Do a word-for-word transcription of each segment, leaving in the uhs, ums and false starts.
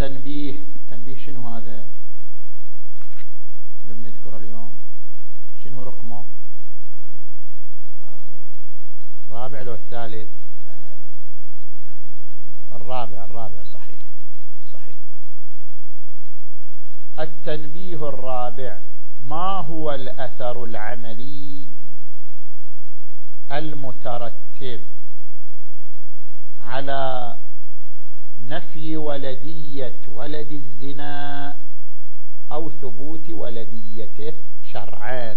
التنبيه. التنبيه شنو هذا اللي بنذكره اليوم؟ شنو رقمه؟ الرابع لو الثالث؟ الرابع. الرابع صحيح صحيح. التنبيه الرابع: ما هو الأثر العملي المترتب على نفي ولدية ولد الزنا أو ثبوت ولديته شرعا؟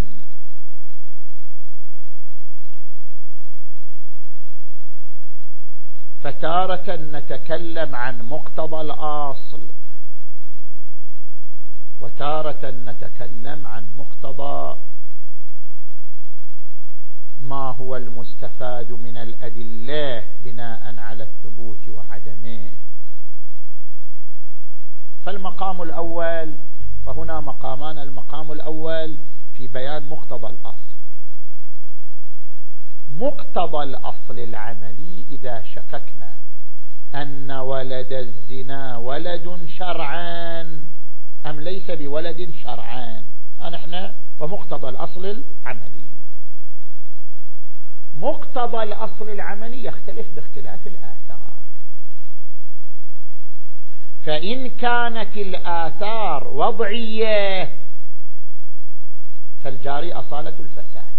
فتارة نتكلم عن مقتضى الأصل، وتارة نتكلم عن مقتضى ما هو المستفاد من الأدلة بناء على الثبوت وعدمه. فالمقام الأول، فهنا مقامان: المقام الأول في بيان مقتضى الأصل. مقتضى الأصل العملي: إذا شككنا أن ولد الزنا ولد شرعا أم ليس بولد شرعا، نحن فمقتضى الأصل العملي. مقتضى الأصل العملي يختلف باختلاف الآثار، فإن كانت الآثار وضعية فالجاري أصالة الفساد،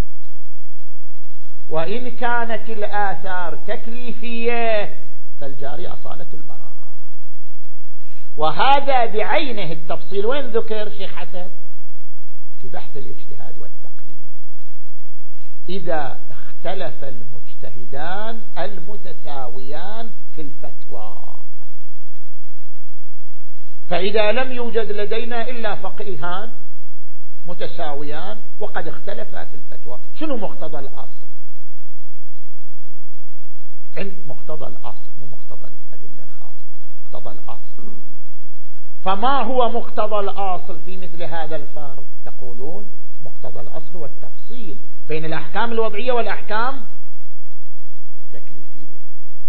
وإن كانت الآثار تكليفية فالجاري أصالة البراءة. وهذا بعينه التفصيل وين ذكر شيخ حسن؟ في بحث الاجتهاد والتقليد. إذا اختلف المجتهدان المتساويان في الفتوى، فإذا لم يوجد لدينا إلا فقيهان متساويان وقد اختلفا في الفتوى، شنو مقتضى الأصل؟ عند مقتضى الأصل، مو مقتضى الأدلة الخاصة، مقتضى الأصل. فما هو مقتضى الأصل في مثل هذا الفرض؟ يقولون مقتضى الأصل هو التفصيل بين الأحكام الوضعية والأحكام التكليفية.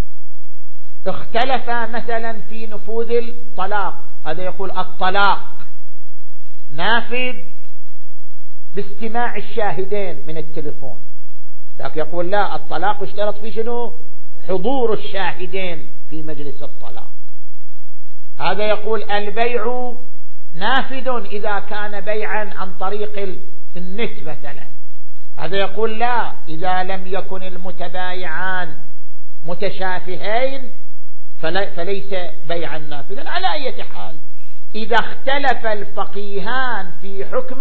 اختلف مثلا في نفوذ الطلاق، هذا يقول الطلاق نافذ باستماع الشاهدين من التلفون، لكن يقول لا، الطلاق اشترط في شنو؟ حضور الشاهدين في مجلس الطلاق. هذا يقول البيع نافذ إذا كان بيعا عن طريق النت مثلا، هذا يقول لا، إذا لم يكن المتبايعان متشافهين فليس بيعا نافذا. على أي حال، إذا اختلف الفقيهان في حكم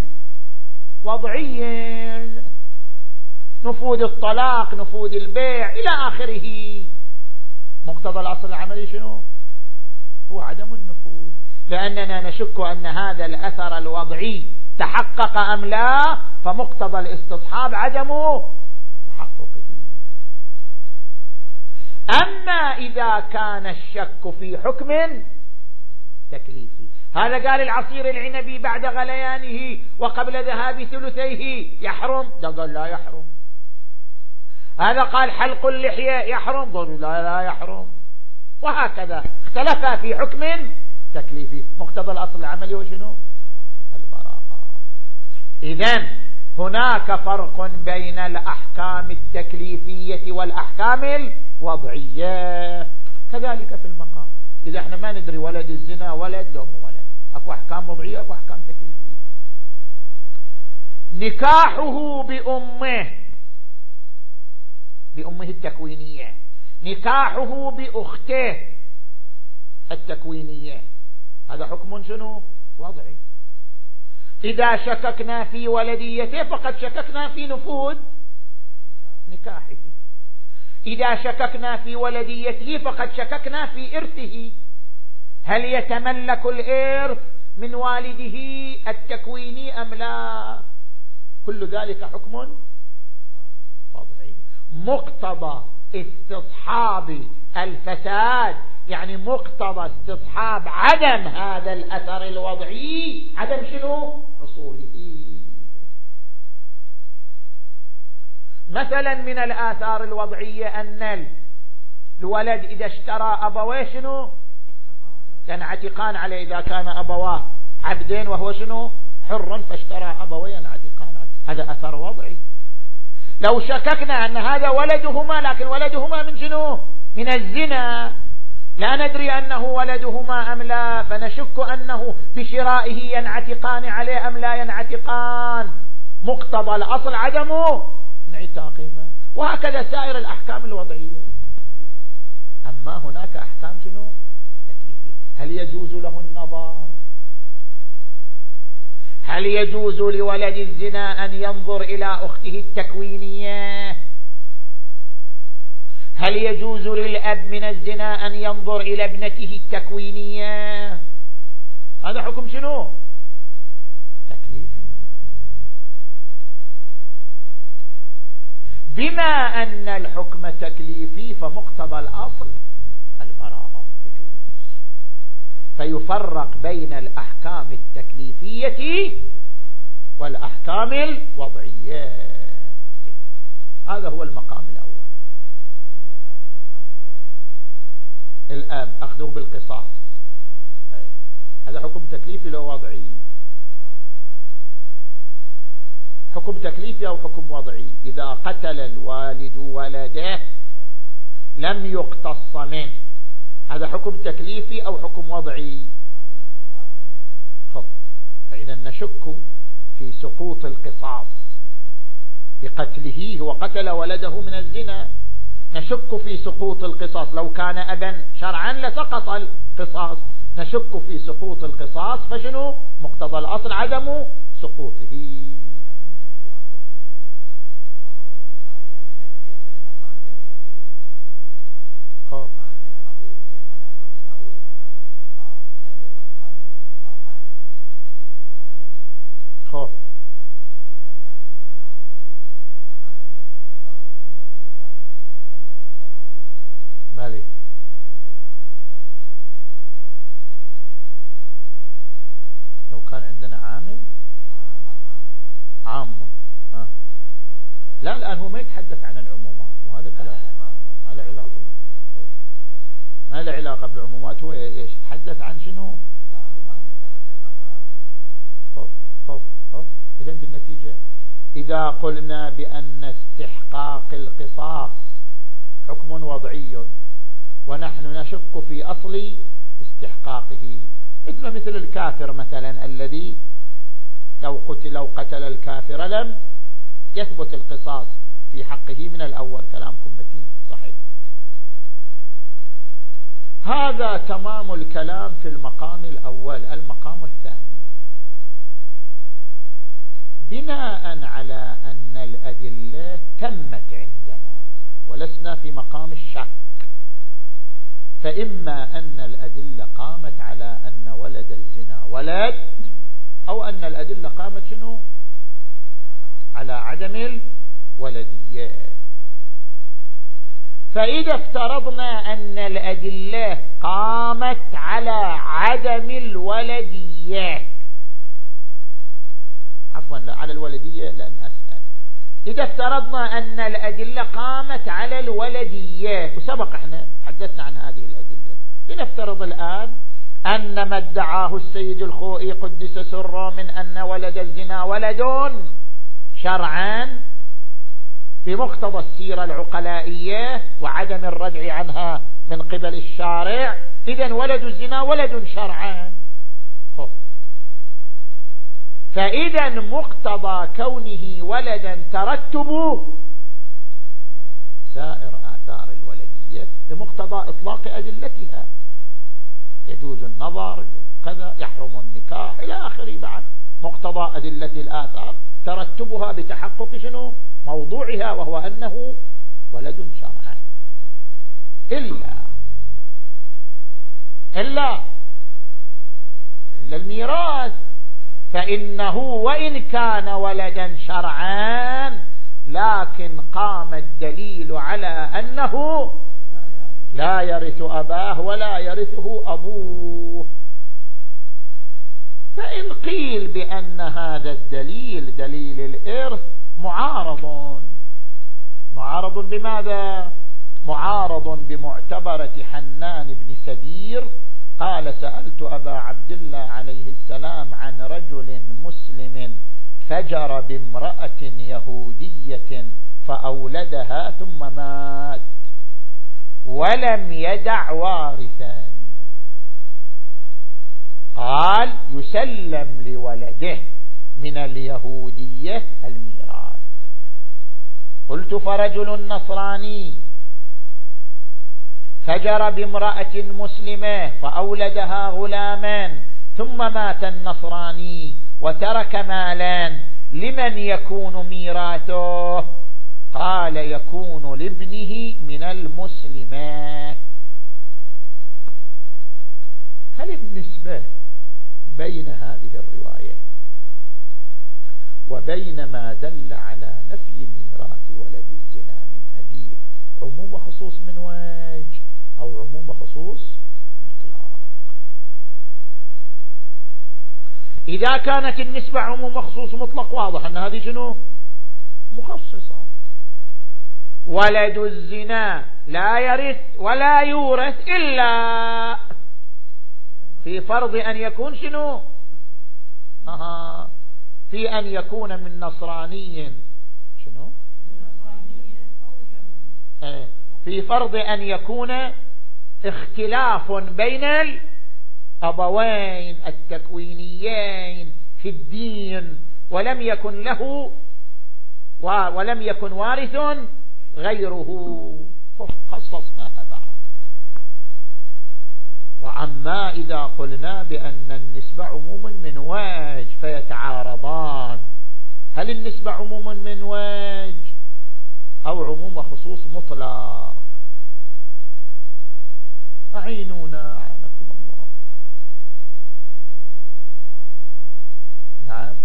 وضعي، نفوذ الطلاق، نفوذ البيع إلى آخره، مقتضى الأصل العملي شنو؟ هو عدم النفوذ، لأننا نشك أن هذا الأثر الوضعي تحقق أم لا، فمقتضى الاستصحاب عدم تحققه. أما إذا كان الشك في حكم تكليفي، هذا قال العصير العنبي بعد غليانه وقبل ذهاب ثلثيه يحرم، ده قال لا يحرم. هذا قال حلق اللحية يحرم، قالوا لا لا يحرم. وهكذا اختلفا في حكم تكليفي. مقتضى الأصل العملي وشنو؟ البراءة. إذن هناك فرق بين الأحكام التكليفية والأحكام الوضعية. كذلك في المقام، إذا احنا ما ندري ولد الزنا ولد لو مو ولد، أكو أحكام وضعية أكو أحكام تكليفية. نكاحه بأمه، بأمه التكوينية، نكاحه بأخته التكوينية، هذا حكم شنو؟ وضعي. إذا شككنا في ولديته فقد شككنا في نفوذ نكاحه، إذا شككنا في ولديته فقد شككنا في إرثه، هل يتملك الإرث من والده التكويني أم لا؟ كل ذلك حكم وضعي. مقتضى استصحاب الفساد، يعني مقتضى استصحاب عدم هذا الأثر الوضعي، عدم شنو؟ حصوله. مثلا من الآثار الوضعية أن الولد إذا اشترى أبويه شنو؟ ينعتقان عليه إذا كان أبواه عبدين وهو شنو حر فاشترى أبويه ينعتقان عليه. هذا أثر وضعي. لو شككنا أن هذا ولدهما لكن ولدهما من شنو من الزنا لا ندري أنه ولدهما أم لا، فنشك أنه بشرائه ينعتقان عليه أم لا ينعتقان، مقتضى الأصل عدم انعتاقهما. وهكذا سائر الأحكام الوضعية. أما هناك أحكام شنو تكليفية. هل يجوز له النظر؟ هل يجوز لولد الزنا أن ينظر إلى أخته التكوينية؟ هل يجوز للأب من الزنا أن ينظر إلى ابنته التكوينية؟ هذا حكم شنو تكليفي. بما أن الحكم تكليفي فمقتضى الأصل البراءة يجوز، فيفرق بين الأحكام التكليفية والأحكام الوضعية. هذا هو المقام الأول. الآب أخذه بالقصاص، هذا حكم تكليفي لو وضعي؟ حكم تكليفي أو حكم وضعي؟ إذا قتل الوالد ولده لم يقتص منه، هذا حكم تكليفي أو حكم وضعي؟ خب فإذا نشك في سقوط القصاص بقتله، هو قتل ولده من الزنا، نشك في سقوط القصاص. لو كان أبا شرعا لسقط القصاص، نشك في سقوط القصاص، فشنو مقتضى الأصل عدم سقوطه. خب خب مالي لو كان عندنا عامل عام ها. لا الآن هو ما يتحدث عن العمومات، وهذا كلام ما له علاقة ما له علاقة بالعمومات. هو ايش يتحدث عن شنو؟ خب خب خب إذن بالنتيجة إذا قلنا بأن استحقاق القصاص حكم وضعي ونحن نشك في أصل استحقاقه، مثل مثل الكافر مثلا الذي لو قتل لو قتل الكافر لم يثبت القصاص في حقه من الأول. كلامكم متين صحيح. هذا تمام الكلام في المقام الأول. المقام الثاني بناء على أن الأدلة تمت عندنا ولسنا في مقام الشك، فإما أن الأدلة قامت على أن ولد الزنا ولد، أو أن الأدلة قامت شنو على عدم الولدية. فإذا افترضنا أن الأدلة قامت على عدم الولدية، عفوا لا على الولدية لأن أسهل، إذا افترضنا أن الأدلة قامت على الولدية، وسبق احنا تحدثنا عن هذه الأدلة، لنفترض الآن أن ما ادعاه السيد الخوئي قدس سره من أن ولد الزنا ولد شرعا بمقتضى السيرة العقلائية وعدم الردع عنها من قبل الشارع، إذن ولد الزنا ولد شرعا. فإذا مقتضى كونه ولدا ترتب سائر آثار الولدية بمقتضى إطلاق أدلتها، يجوز النظر كذا، يحرم النكاح إلى آخره. بعد مقتضى أدلة الآثار ترتبها بتحقق شنو موضوعها، وهو أنه ولد شرعا. إلا إلا إلا الميراث، فإنه وإن كان ولدا شرعا لكن قام الدليل على أنه لا يرث أباه ولا يرثه أبوه. فإن قيل بأن هذا الدليل دليل الإرث معارض، معارض بماذا؟ معارض بمعتبرة حنان بن سدير قال سألت أبا عبد الله عليه السلام عن رجل مسلم فجر بامرأة يهودية فأولدها ثم مات ولم يدع وارثا، قال يسلم لولده من اليهودية الميراث. قلت فرجل نصراني فجر بامرأة مسلمة فأولدها غلامان ثم مات النصراني وترك مالا، لمن يكون ميراثه؟ قال يكون لابنه من المسلمات. هل النسبة بين هذه الرواية وبين ما دل على نفي ميراث ولد الزنا من أبيه عموم وخصوص من وجه أو عموم وخصوص مطلق؟ إذا كانت النسبة عموم وخصوص مطلق واضح أن هذه شنو؟ مخصصة. ولد الزنا لا يرث ولا يورث إلا في فرض أن يكون شنو؟ أها في أن يكون من نصراني شنو؟ اه في فرض أن يكون اختلاف بين الأبوين التكوينيين في الدين ولم يكن له ولم يكن وارث غيره، خصصناها بعد. وأما إذا قلنا بأن النسبة عموم من وجه فيتعارضان، هل النسبة عموم من وجه أو عموم وخصوص مطلق؟ أعينونا أعانكم الله. نعم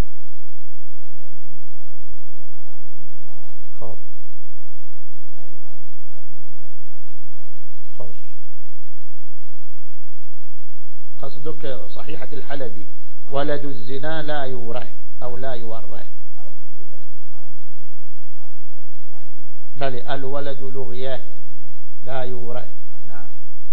خب خوش قصدك صحيحة الحلبي ولد الزنا لا يورث أو لا يورث؟ بل الولد لغية لا يورث. نعم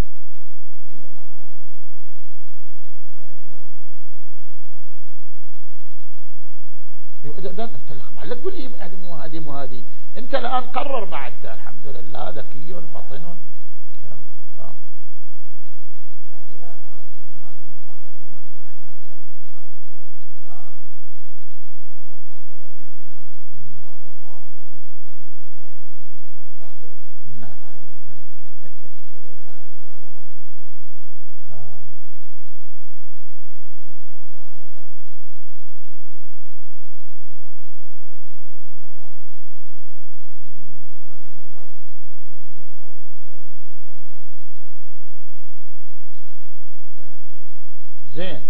ده انت لا تقول لي هذه مو هذه مو هذه، انت الان قرر بعد. الحمد لله ذكي فطن. زين،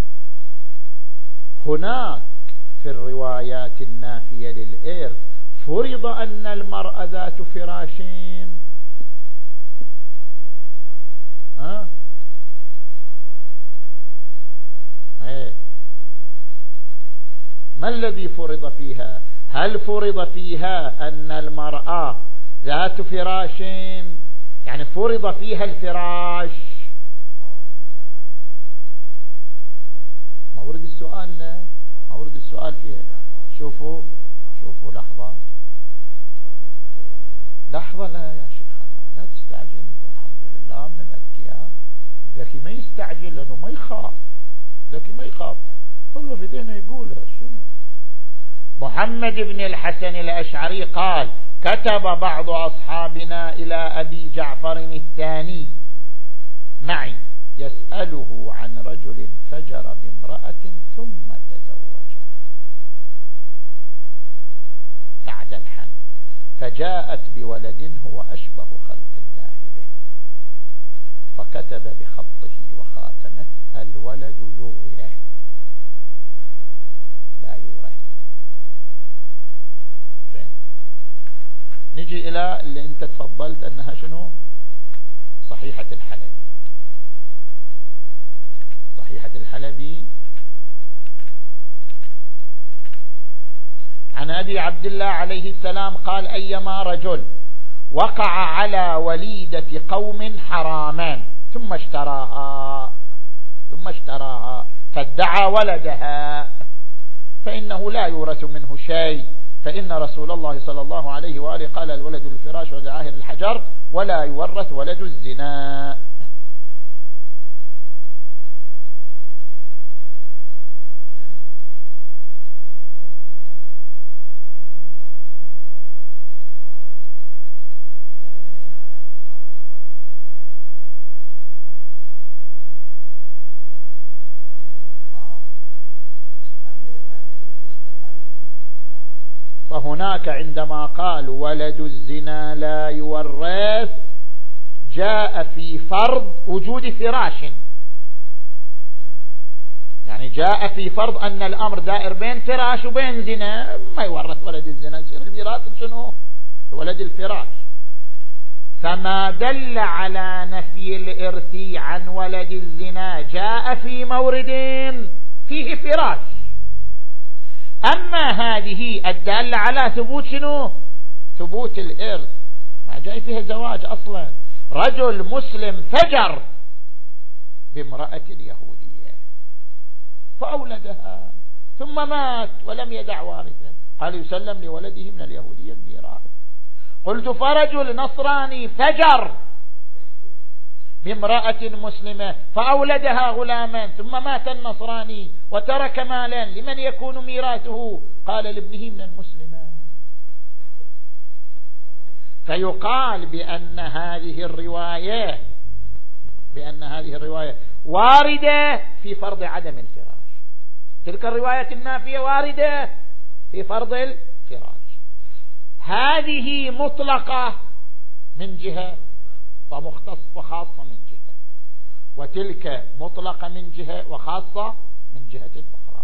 هناك في الروايات النافية للإرث فرض أن المرأة ذات فراشين. ها ايه ما الذي فرض فيها؟ هل فرض فيها أن المرأة ذات فراشين يعني فرض فيها الفراش؟ ما ورد السؤال لا ما ورد السؤال فيها. شوفوا شوفوا لحظة لحظة لا يا شيخنا لا تستعجل انت، الحمد لله من الأذكياء. ذكي ما يستعجل لأنه ما يخاف، ذكي ما يخاف. والله في دينه يقول شنو؟ محمد بن الحسن الأشعري قال كتب بعض أصحابنا إلى أبي جعفر الثاني معي يسأله عن رجل فجر بامرأة ثم تزوجها بعد الحمل فجاءت بولد هو أشبه خلق الله به، فكتب بخطه وخاتمه الولد لغية لا يورث. زين، نجي إلى اللي أنت تفضلت أنها شنو؟ صحيحة الحلبي. صحيحة الحلبي عن أبي عبد الله عليه السلام قال أيما رجل وقع على وليدة قوم حراما ثم اشتراها ثم اشتراها فادعى ولدها فإنه لا يورث منه شيء، فإن رسول الله صلى الله عليه وآله قال الولد للفراش والعاهر الحجر ولا يورث ولد الزنا. فهناك عندما قال ولد الزنا لا يورث جاء في فرض وجود فراش، يعني جاء في فرض أن الأمر دائر بين فراش وبين زنا، ما يورث ولد الزنا، يصير الميراث شنو؟ ولد الفراش. فما دل على نفي الإرث عن ولد الزنا جاء في مورد فيه فراش. أما هذه الدالة على ثبوت شنو؟ ثبوت الإرث، ما جاي فيها زواج أصلا. رجل مسلم فجر بامرأة يهودية فأولدها ثم مات ولم يدع وارثا، قال يسلم لولده من اليهودية الميراث. قلت فرجل نصراني فجر بامرأة مسلمة فأولدها غلاما ثم مات النصراني وترك مالا، لمن يكون ميراثه؟ قال لابنه من المسلمة. فيقال بأن هذه الرواية بأن هذه الرواية واردة في فرض عدم الفراش، تلك الرواية النافية واردة في فرض الفراش. هذه مطلقة من جهة ومختص وخاصة من جهة، وتلك مطلقة من جهة وخاصة من جهة أخرى.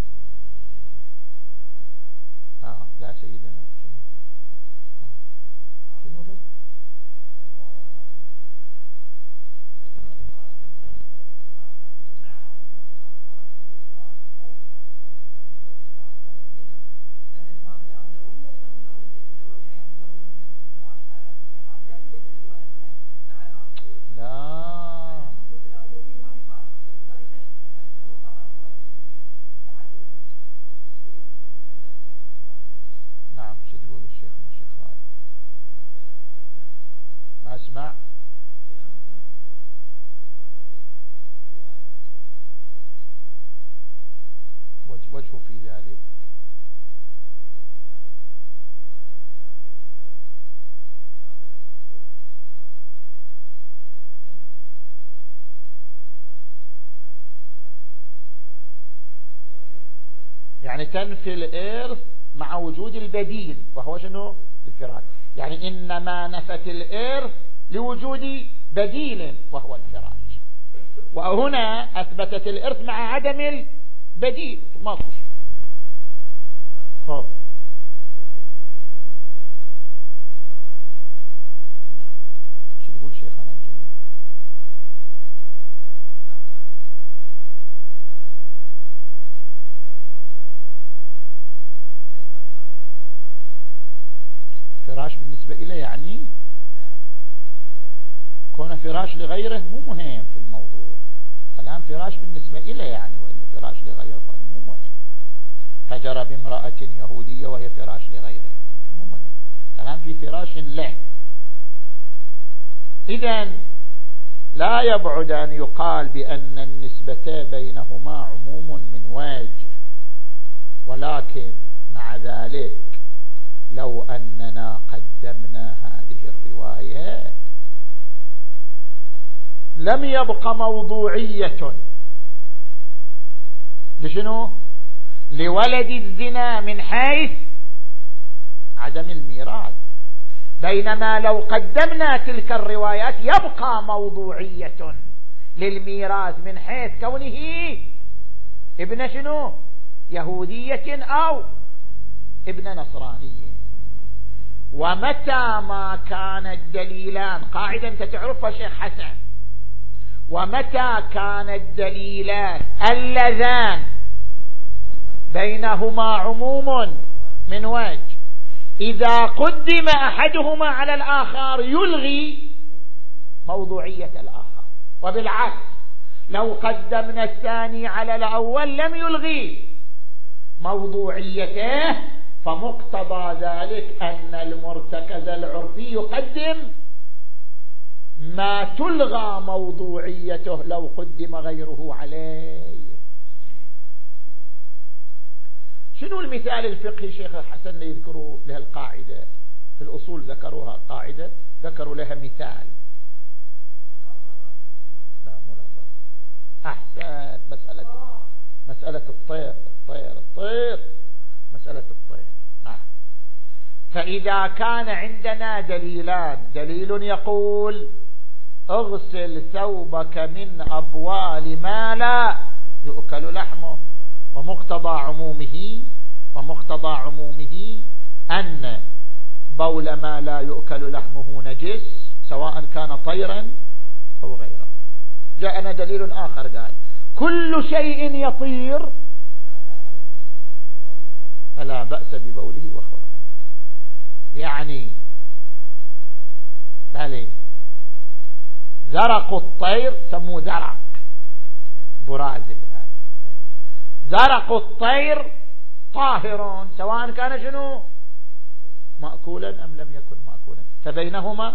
آه لا سيدنا شنو آه. شنو لك اسمع وجهه في ذلك يعني تنفي الإرث مع وجود البديل وهو شنو؟ الفراش. يعني إنما نفت الإرث لوجود بديل وهو الفراش، وهنا أثبتت الإرث مع عدم البديل. ما فيش خب نعم شو تقول شيخنا الجليل؟ فراش بالنسبة إليه يعني كون فراش لغيره مو مهم في الموضوع، كلام فراش بالنسبة إليه يعني، وإلا فراش لغيره مو مهم. فجر بامرأة يهودية وهي فراش لغيره مو مهم، كلام في فراش له. إذن لا يبعد أن يقال بأن النسبة بينهما عموم من وجه، ولكن مع ذلك لو أننا قدمنا هذه الرواية لم يبق موضوعية لشنو؟ لولد الزنا من حيث عدم الميراث، بينما لو قدمنا تلك الروايات يبقى موضوعية للميراث من حيث كونه ابن شنو؟ يهودية أو ابن نصرانية. ومتى ما كان الدليلان، قاعدة أنت تعرفها شيخ حسن، ومتى كان الدليلان اللذان بينهما عموم من وجه، إذا قدم أحدهما على الآخر يلغي موضوعية الآخر، وبالعكس لو قدمنا الثاني على الأول لم يلغي موضوعيته، فمقتضى ذلك أن المرتكز العرفي يقدم ما تلغى موضوعيته لو قدم غيره عليه. شنو المثال الفقهي شيخ الحسن يذكروا لها القاعدة في الأصول؟ ذكروها قاعدة، ذكروا لها مثال. لا مو لا أحسن. مسألة مسألة الطير الطير الطير مسألة الطير. نعم. فإذا كان عندنا دليلان، دليل يقول اغسل ثوبك من أبوال ما لا يؤكل لحمه، ومقتضى عمومه ومقتضى عمومه أن بول ما لا يؤكل لحمه نجس سواء كان طيرا أو غيره. جاءنا دليل آخر قال كل شيء يطير فلا بأس ببوله وخرقه. يعني بالي زرق الطير سموه زرق برازل، هذا زرق الطير طاهر سواء كان شنو مأكولا أم لم يكن مأكولا، فبينهما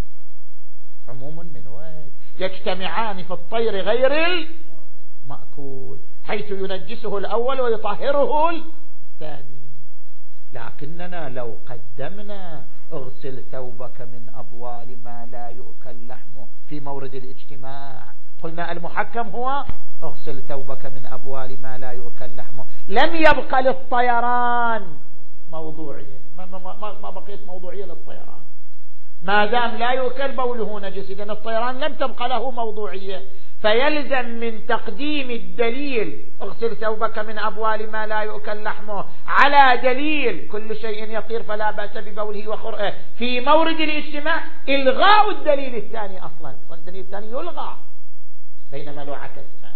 عموم من وجه، يجتمعان في الطير غير المأكول حيث ينجسه الأول ويطهره الثاني. لكننا لو قدمنا اغسل ثوبك من أبوال ما لا يؤكل لحمه في مورد الاجتماع، قلنا المحكم هو اغسل ثوبك من أبوال ما لا يؤكل لحمه، لم يبق للطيران موضوعية، ما, ما, ما بقيت موضوعية للطيران ما دام لا يؤكل بوله نجس، إذن الطيران لم تبق له موضوعية، فيلزم من تقديم الدليل اغسل ثوبك من أبوال ما لا يؤكل لحمه على دليل كل شيء يطير فلا بأس ببوله وخرقه في مورد الاجتماع إلغاء الدليل الثاني. أصلا الدليل الثاني يلغى، بينما لو عكسنا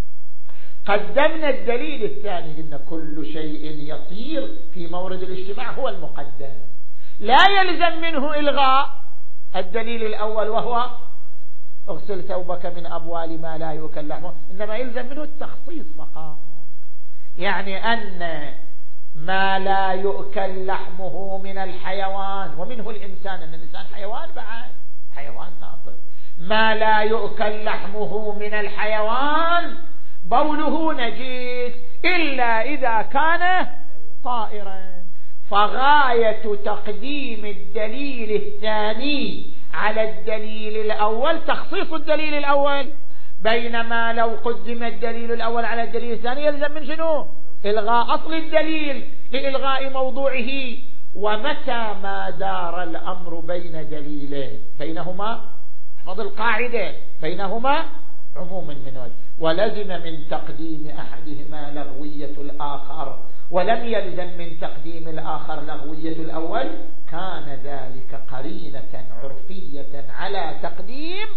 قدمنا الدليل الثاني إن كل شيء يطير في مورد الاجتماع هو المقدم، لا يلزم منه إلغاء الدليل الأول وهو اغسل ثوبك من أبوال ما لا يؤكل لحمه، إنما يلزم منه التخصيص فقط. يعني أن ما لا يؤكل لحمه من الحيوان ومنه الإنسان، أن الإنسان حيوان بعد حيوان ناطق، ما لا يؤكل لحمه من الحيوان بوله نجيس إلا إذا كان طائرا. فغاية تقديم الدليل الثاني على الدليل الأول تخصيص الدليل الأول، بينما لو قدم الدليل الأول على الدليل الثاني يلزم من شنو؟ إلغاء أصل الدليل لإلغاء موضوعه. ومتى ما دار الأمر بين دليلين بينهما، احفظ القاعدة، بينهما عموم من وجه، ولزم من تقديم أحدهما لغوية الآخر ولم يلزم من تقديم الآخر لغوية الأول، كان ذلك قرينة عرفية على تقديم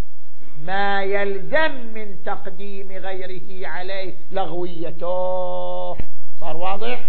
ما يلزم من تقديم غيره عليه لغويته. صار واضح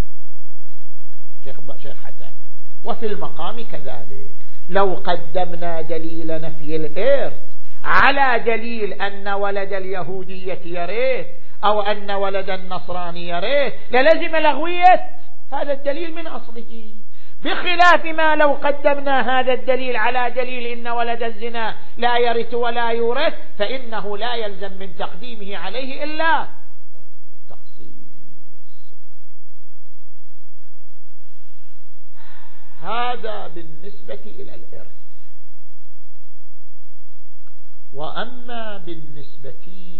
شيخ شيخ حسن؟ وفي المقام كذلك، لو قدمنا دليل نفي الإرث على دليل أن ولد اليهودية يرث أو أن ولد النصراني يرث للزم لغوية هذا الدليل من أصله، بخلاف ما لو قدمنا هذا الدليل على دليل إن ولد الزنا لا يرث ولا يورث فإنه لا يلزم من تقديمه عليه إلا تخصيص. هذا بالنسبة إلى الإرث. وأما بالنسبة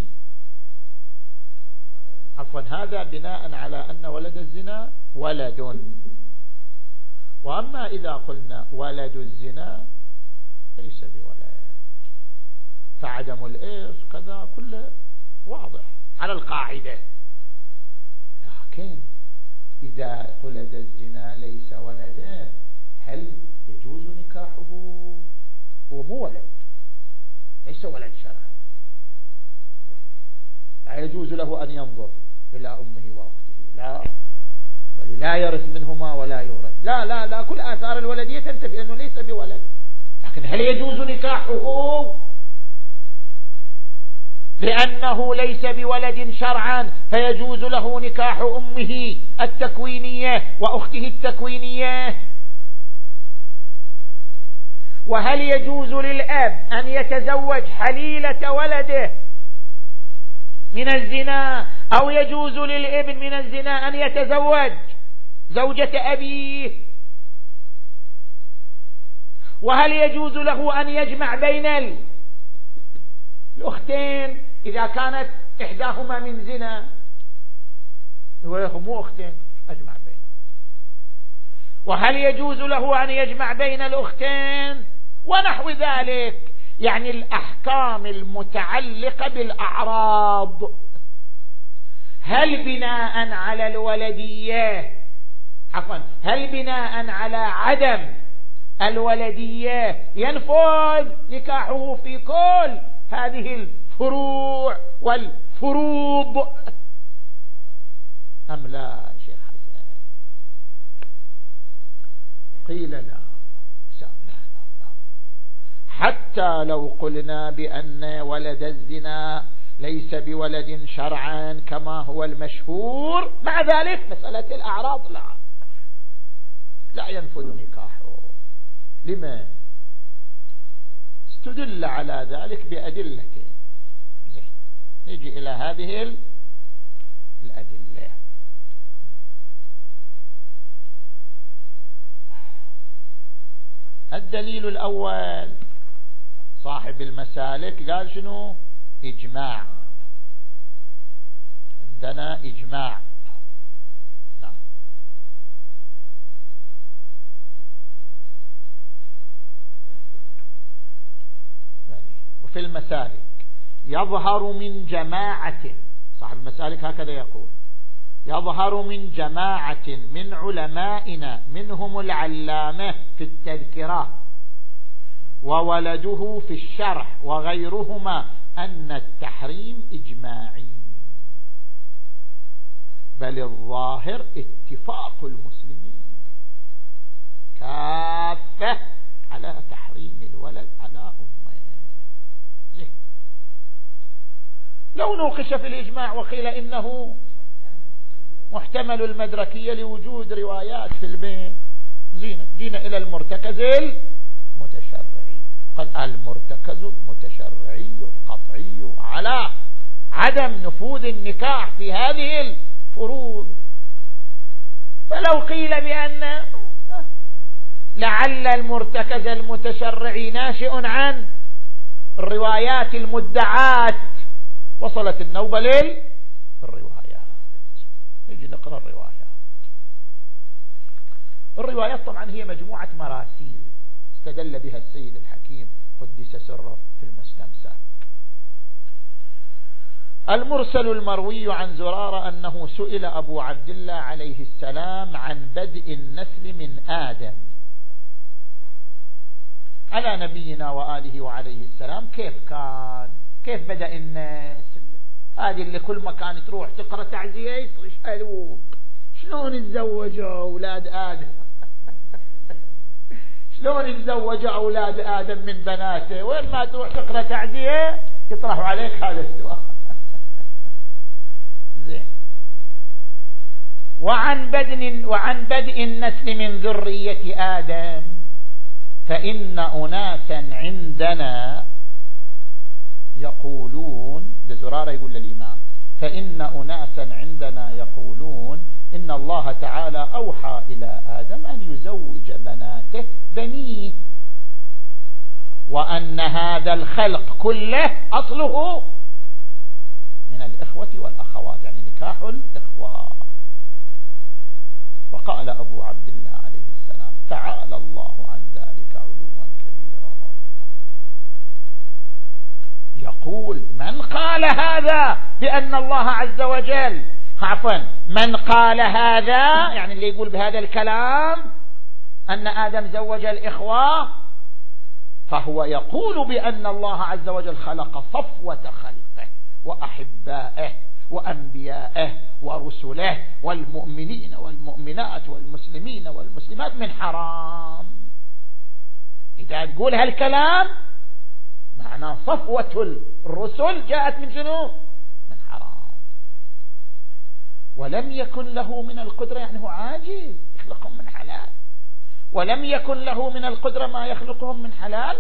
عفوا هذا بناء على أن ولد الزنا ولد، وأما إذا قلنا ولد الزنا ليس بولد فعدم الإرث كذا كله واضح على القاعدة. لكن إذا ولد الزنا ليس ولدا هل يجوز نكاحه؟ هو مو ولد، ليس ولد شرعا، لا يجوز له أن ينظر إلى أمه وأخته، لا، بل لا يرث منهما ولا يورث، لا لا لا كل آثار الولدية تنتفي أنه ليس بولد. لكن هل يجوز نكاحه؟ لأنه ليس بولد شرعا فيجوز له نكاح أمه التكوينية وأخته التكوينية. وهل يجوز للأب أن يتزوج حليلة ولده من الزنا، أو يجوز للابن من الزنا أن يتزوج زوجة أبيه؟ وهل يجوز له أن يجمع بين الأختين إذا كانت إحداهما من زنا؟ مو أختين، أجمع بينهم. وهل يجوز له أن يجمع بين الأختين ونحو ذلك؟ يعني الأحكام المتعلقة بالأعراض هل بناء على الولدية عفوا هل بناء على عدم الولدية ينفذ نكاحه في كل هذه الفروع والفروض أم لا شيخ حسن؟ قيل لا. حتى لو قلنا بأن ولد الزنا ليس بولد شرعا كما هو المشهور، مع ذلك مسألة الأعراض لا لا ينفذ نكاحه. لما؟ استدل على ذلك بأدلتين. نجي إلى هذه الأدلة. الدليل الأول صاحب المسالك قال شنو؟ إجماع. عندنا إجماع. نعم. وفي المسالك يظهر من جماعة، صاحب المسالك هكذا يقول، يظهر من جماعة من علمائنا منهم العلامة في التذكرة وولده في الشرح وغيرهما أن التحريم إجماعي، بل الظاهر اتفاق المسلمين كافة على تحريم الولد على أمه. زين. لو نوقش في الإجماع وقيل إنه محتمل المدركية لوجود روايات في البين، زين، جينا إلى المرتكز المتشرعي، قال المرتكز المتشرعي القطعي على عدم نفوذ النكاح في هذه الفروض. فلو قيل بأن لعل المرتكز المتشرعي ناشئ عن الروايات المدعات، وصلت النوبة للروايات. نجي نقرأ الروايات. الروايات طبعا هي مجموعة مراسيل استدل بها السيد الحكيم قدس سره في المستمسك. المرسل المروي عن زرارة أنه سئل أبو عبد الله عليه السلام عن بدء النسل من آدم على نبينا وآله وعليه السلام، كيف كان، كيف بدأ النسل؟ هذه اللي كل مكان تروح تقرأ تعزية يسألوك شلون تزوجوا أولاد آدم شلون تزوجوا أولاد آدم من بناته، وين ما تروح تقرأ تعزية يطرحوا عليك هذا السؤال. زين. وعن بدء وعن بدء النسل من ذرية آدم فإن أناسا عندنا يقولون، ده زرارة يقول للإمام، فإن أناسا عندنا يقولون إن الله تعالى أوحى إلى آدم أن يزوج بناته بنيه، وأن هذا الخلق كله أصله من الإخوة والأخوات، يعني نكاح الإخوة. وقال أبو عبد الله عليه السلام تعالى الله عن ذلك علوا كبيرا. يقول من قال هذا بأن الله عز وجل، عفوا من قال هذا يعني اللي يقول بهذا الكلام أن آدم زوج الإخوة، فهو يقول بأن الله عز وجل خلق صفوة خلقه وأحبائه وأنبيائه ورسله والمؤمنين والمؤمنات والمسلمين والمسلمات من حرام. إذا تقول هالكلام معناه صفوة الرسل جاءت من شنو؟ من حرام. ولم يكن له من القدرة، يعني هو عاجز يخلقهم من حلال، ولم يكن له من القدرة ما يخلقهم من حلال،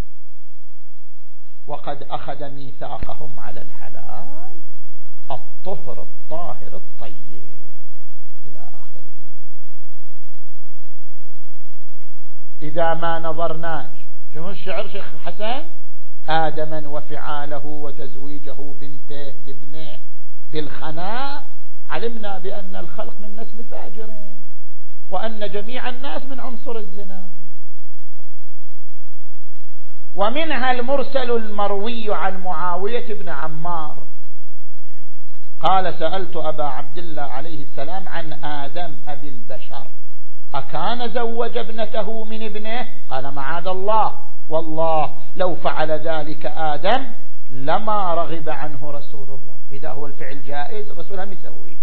وقد أخذ ميثاقهم على الحلال الطهر الطاهر الطيب إلى آخره. إذا ما نظرنا شنو الشعر شيخ حسن؟ آدما وفعاله وتزويجه بنته بابنه بالخناء علمنا بأن الخلق من نسل فاجر، وأن جميع الناس من عنصر الزنا. ومنها المرسل المروي عن معاوية بن عمار قال: سألت أبا عبد الله عليه السلام عن آدم أبي البشر أكان زوج ابنته من ابنه؟ قال: معاذ الله، والله لو فعل ذلك آدم لما رغب عنه رسول الله. إذا هو الفعل جائز الرسول هم يسويه.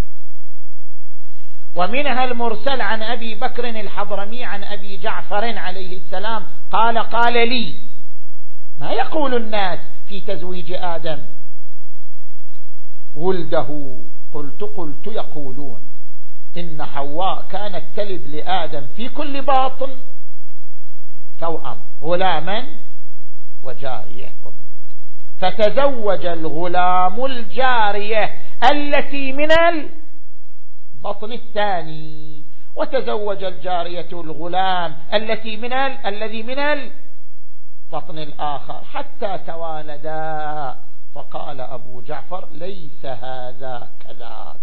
ومنها المرسل عن أبي بكر الحضرمي عن أبي جعفر عليه السلام قال: قال لي: ما يقول الناس في تزويج آدم ولده؟ قلت قلت يقولون إن حواء كانت تلد لآدم في كل باطن توأم غلاما وجارية، فتزوج الغلام الجارية التي من البطن الثاني، وتزوج الجارية الغلام التي من ال... الذي من البطن الآخر حتى توالدا. فقال أبو جعفر: ليس هذا كذاك.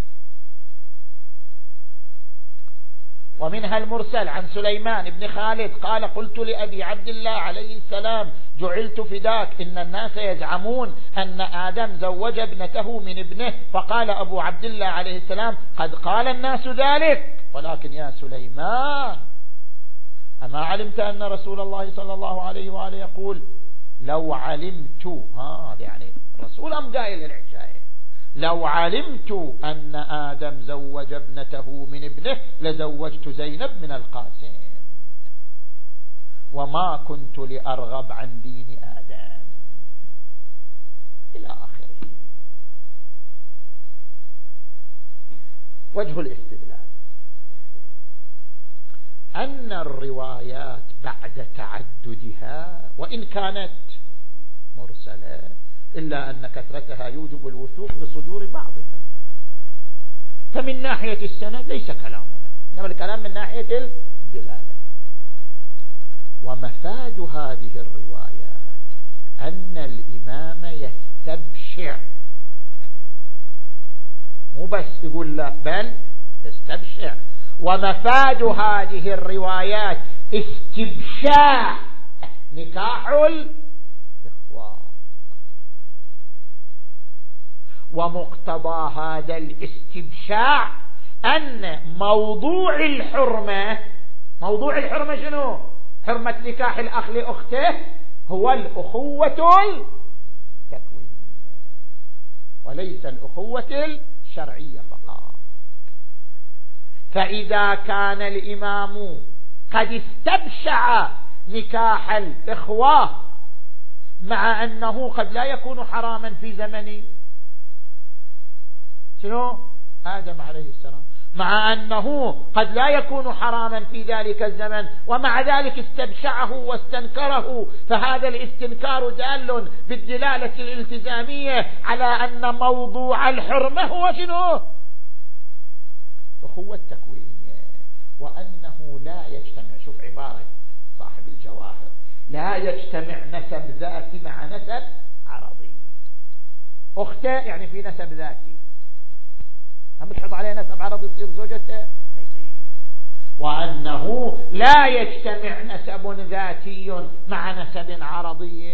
ومنها المرسل عن سليمان بن خالد قال: قلت لأبي عبد الله عليه السلام: جعلت فداك، إن الناس يزعمون أن آدم زوج ابنته من ابنه. فقال أبو عبد الله عليه السلام: قد قال الناس ذلك، ولكن يا سليمان أما علمت أن رسول الله صلى الله عليه وآله يقول: لو علمت، ها يعني الرسول أم قائل العشاء، لو علمت أن آدم زوج ابنته من ابنه لزوجت زينب من القاسم، وما كنت لأرغب عن دين آدم، إلى آخره. وجه الاستدلال أن الروايات بعد تعددها وإن كانت مرسلة إلا أن كثرتها يوجب الوثوق بصدور بعضها، فمن ناحية السند ليس كلامنا، إنما الكلام من ناحية الدلالة. ومفاد هذه الروايات أن الإمام يستبشع، مو بس يقول لا بل يستبشع. ومفاد هذه الروايات استبشاع نكاح الإخوة، ومقتضى هذا الاستبشاع أن موضوع الحرمة، موضوع الحرمة شنو؟ حرمة نكاح الأخ لأخته هو الأخوة التكوينية وليس الأخوة الشرعية فقط. فإذا كان الإمام قد استبشع نكاح الإخوة مع أنه قد لا يكون حراما في زمن شنو؟ آدم عليه السلام، مع أنه قد لا يكون حراما في ذلك الزمن، ومع ذلك استبشعه واستنكره، فهذا الاستنكار دال بالدلالة الالتزامية على أن موضوع الحرمة هو شنو؟ أخوة تكوينية، وأنه لا يجتمع، شوف عبارة صاحب الجواهر، لا يجتمع نسب ذاتي مع نسب عرضي. أخته يعني في نسب ذاتي، هم تحط عليه نسب عرضي تصير زوجته ما يصير. وأنه لا يجتمع نسب ذاتي مع نسب عرضي.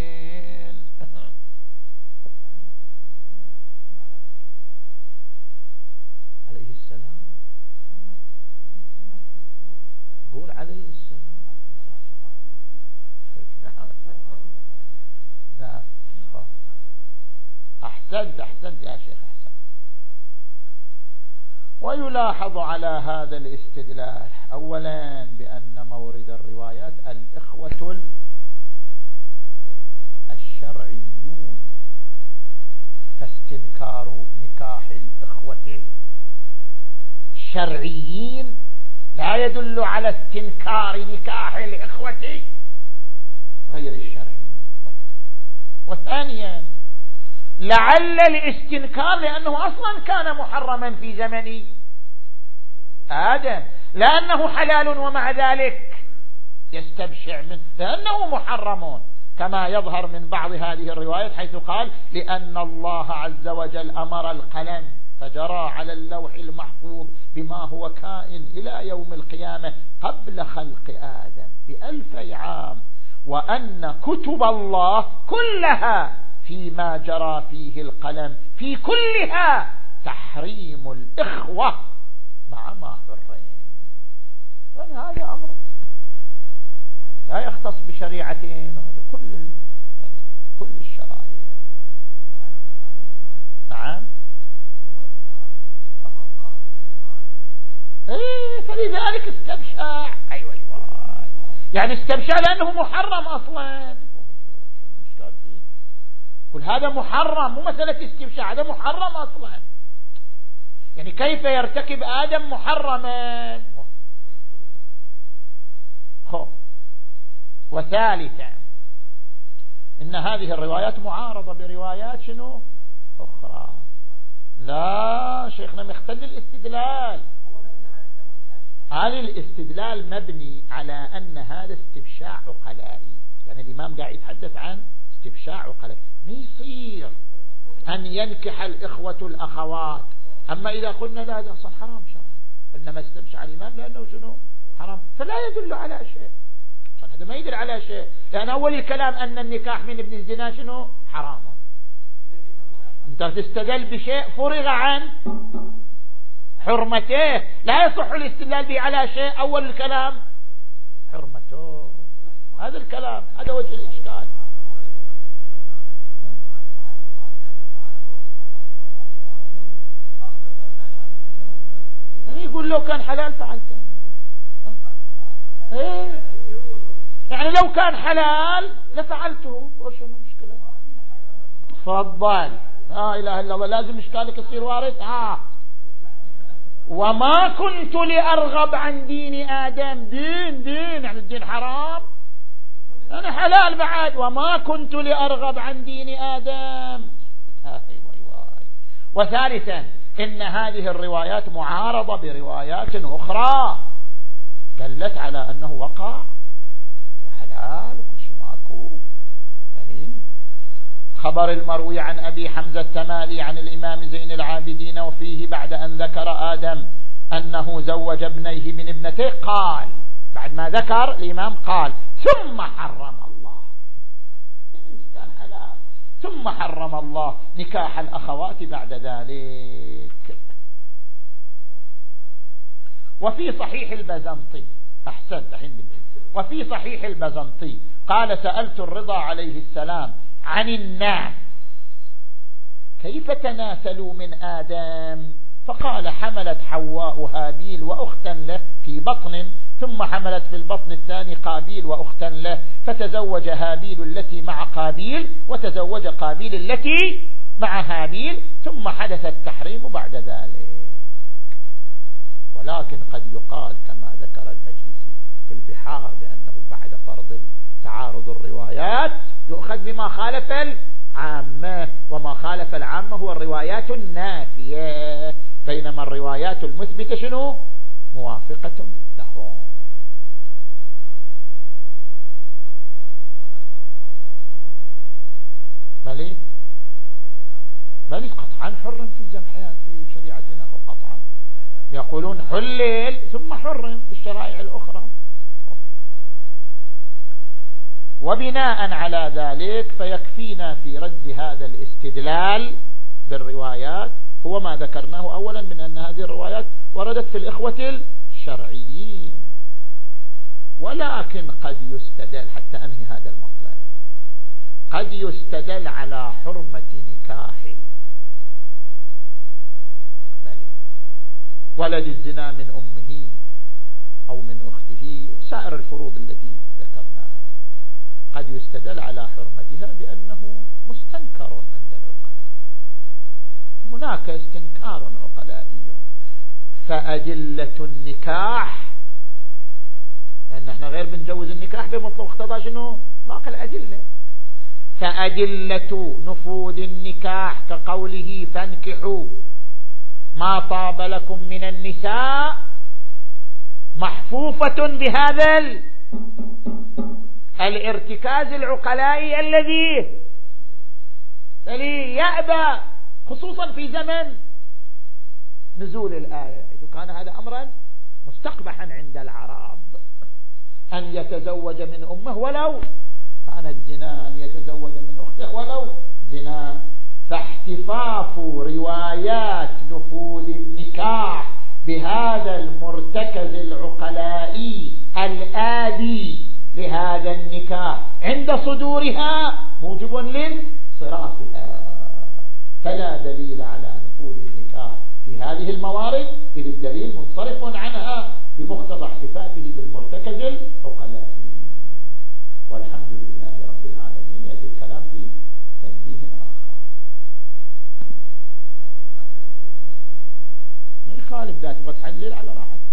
عليه السلام، قول عليه السلام. نعم، أحسنت أحسنت يا شيخ أحسن. ويلاحظ على هذا الاستدلال أولا بأن مورد الروايات الإخوة الشرعية فاستنكار نكاح الإخوة الشرعيين لا يدل على استنكار نكاح الإخوة غير الشرعي. وثانيا لعل الاستنكار لأنه أصلا كان محرما في زمن آدم، لأنه حلال ومع ذلك يستبشع منه لأنه محرم، كما يظهر من بعض هذه الروايات حيث قال لأن الله عز وجل أمر القلم فجرى على اللوح المحفوظ بما هو كائن إلى يوم القيامة قبل خلق آدم بألفي عام، وأن كتب الله كلها فيما جرى فيه القلم في كلها تحريم الإخوة مع ما حرم. يعني هذا أمر لا يختص بشريعتين، وهذا كل يعني كل الشرائع. نعم. ايه فلذلك استبشع. ايوه ايوه يعني استبشع لانه محرم اصلا. كل هذا محرم، مو مسألة استبشاع، هذا محرم اصلا. يعني كيف يرتكب آدم محرما؟ خب. وثالثا إن هذه الروايات معارضة بروايات شنو أخرى. لا شيخنا مختل الاستدلال. هل الاستدلال مبني على أن هذا استبشاع عقلائي؟ يعني الإمام قاعد يتحدث عن استبشاع عقلائي، ما يصير أن ينكح الإخوة الأخوات. أما إذا قلنا لا هذا أصلا حرام شرعا، إنما استبشع الإمام لأنه شنو حرام، فلا يدل على شيء. هذا ما يدل على شيء، لأن أول الكلام أن النكاح من ابن الزنا شنو حرام. أنت تستدل بشيء فرغ عن حرمته، لا يصح الاستدلال به على شيء أول الكلام حرمته. هذا الكلام، هذا وجه الإشكال. يقول لو كان حلال فعلته. ايه يعني لو كان حلال لفعلته، وشنو المشكلة؟ تفضل. لا اله الا الله، لازم اشكالك يصير وارد. ها وما كنت لأرغب عن دين آدم. دين دين يعني الدين حرام، أنا حلال بعد. وما كنت لأرغب عن دين آدم. أيوة أيوة. وثالثا إن هذه الروايات معارضة بروايات أخرى دلت على أنه وقع وحلال وكل شيء ماكو. يعني خبر المروي عن أبي حمزة التمالي عن الإمام زين العابدين وفيه بعد أن ذكر آدم أنه زوج ابنيه من ابنته قال، بعد ما ذكر الإمام قال ثم حرم الله، كان حلال، ثم حرم الله نكاح الأخوات بعد ذلك. وفي صحيح البزنطي، أحسنت الحين بالله، وفي صحيح البزنطي قال سألت الرضا عليه السلام عن الناس كيف تناسلوا من آدم، فقال حملت حواء هابيل وأختا له في بطن، ثم حملت في البطن الثاني قابيل وأختا له، فتزوج هابيل التي مع قابيل وتزوج قابيل التي مع هابيل، ثم حدث التحريم بعد ذلك. ولكن قد يقال كما ذكر المجلسي في البحار بأنه بعد فرض تعارض الروايات يؤخذ بما خالف العامة، وما خالف العامة هو الروايات النافية، بينما الروايات المثبتة شنو موافقة لهم. بلي بلي قطعا حرم في زمن حياة في شريعتنا، قطعا يقولون حلل ثم حرم بالشرائع الأخرى. وبناء على ذلك فيكفينا في رد هذا الاستدلال بالروايات هو ما ذكرناه أولا من أن هذه الروايات وردت في الإخوة الشرعيين. ولكن قد يستدل، حتى أنهي هذا المطلب، قد يستدل على حرمة نكاح بلي ولد الزنا من أمه أو من أخته، سائر الفروض التي ذكرناها قد يستدل على حرمتها بأنه مستنكر عند العقلاء. هناك استنكار عقلائي. فأدلة النكاح، لأن احنا غير بنجوز النكاح بمطلق اقتضى شنو؟ باقي الأدلة. فأدلة نفوذ النكاح كقوله فانكحوا ما طاب لكم من النساء محفوفة بهذا الارتكاز العقلائي الذي يأبى، خصوصا في زمن نزول الآية، إذا كان هذا أمرا مستقبحا عند العرب أن يتزوج من أمه ولو كانت زنا، أن يتزوج من أخته ولو زنا. فاحتفاف روايات نفوذ النكاح بهذا المرتكز العقلائي الآدي لهذا النكاح عند صدورها موجب لانصرافها، فلا دليل على نفوذ النكاح في هذه الموارد إذ الدليل منصرف عنها بمقتضى احتفافه بالمرتكز العقلائي. والحمد لله رب العالمين. يأتي الكلام في تنبيه آخر. ما يخالف ذات، تبغى تحلل على راحتك.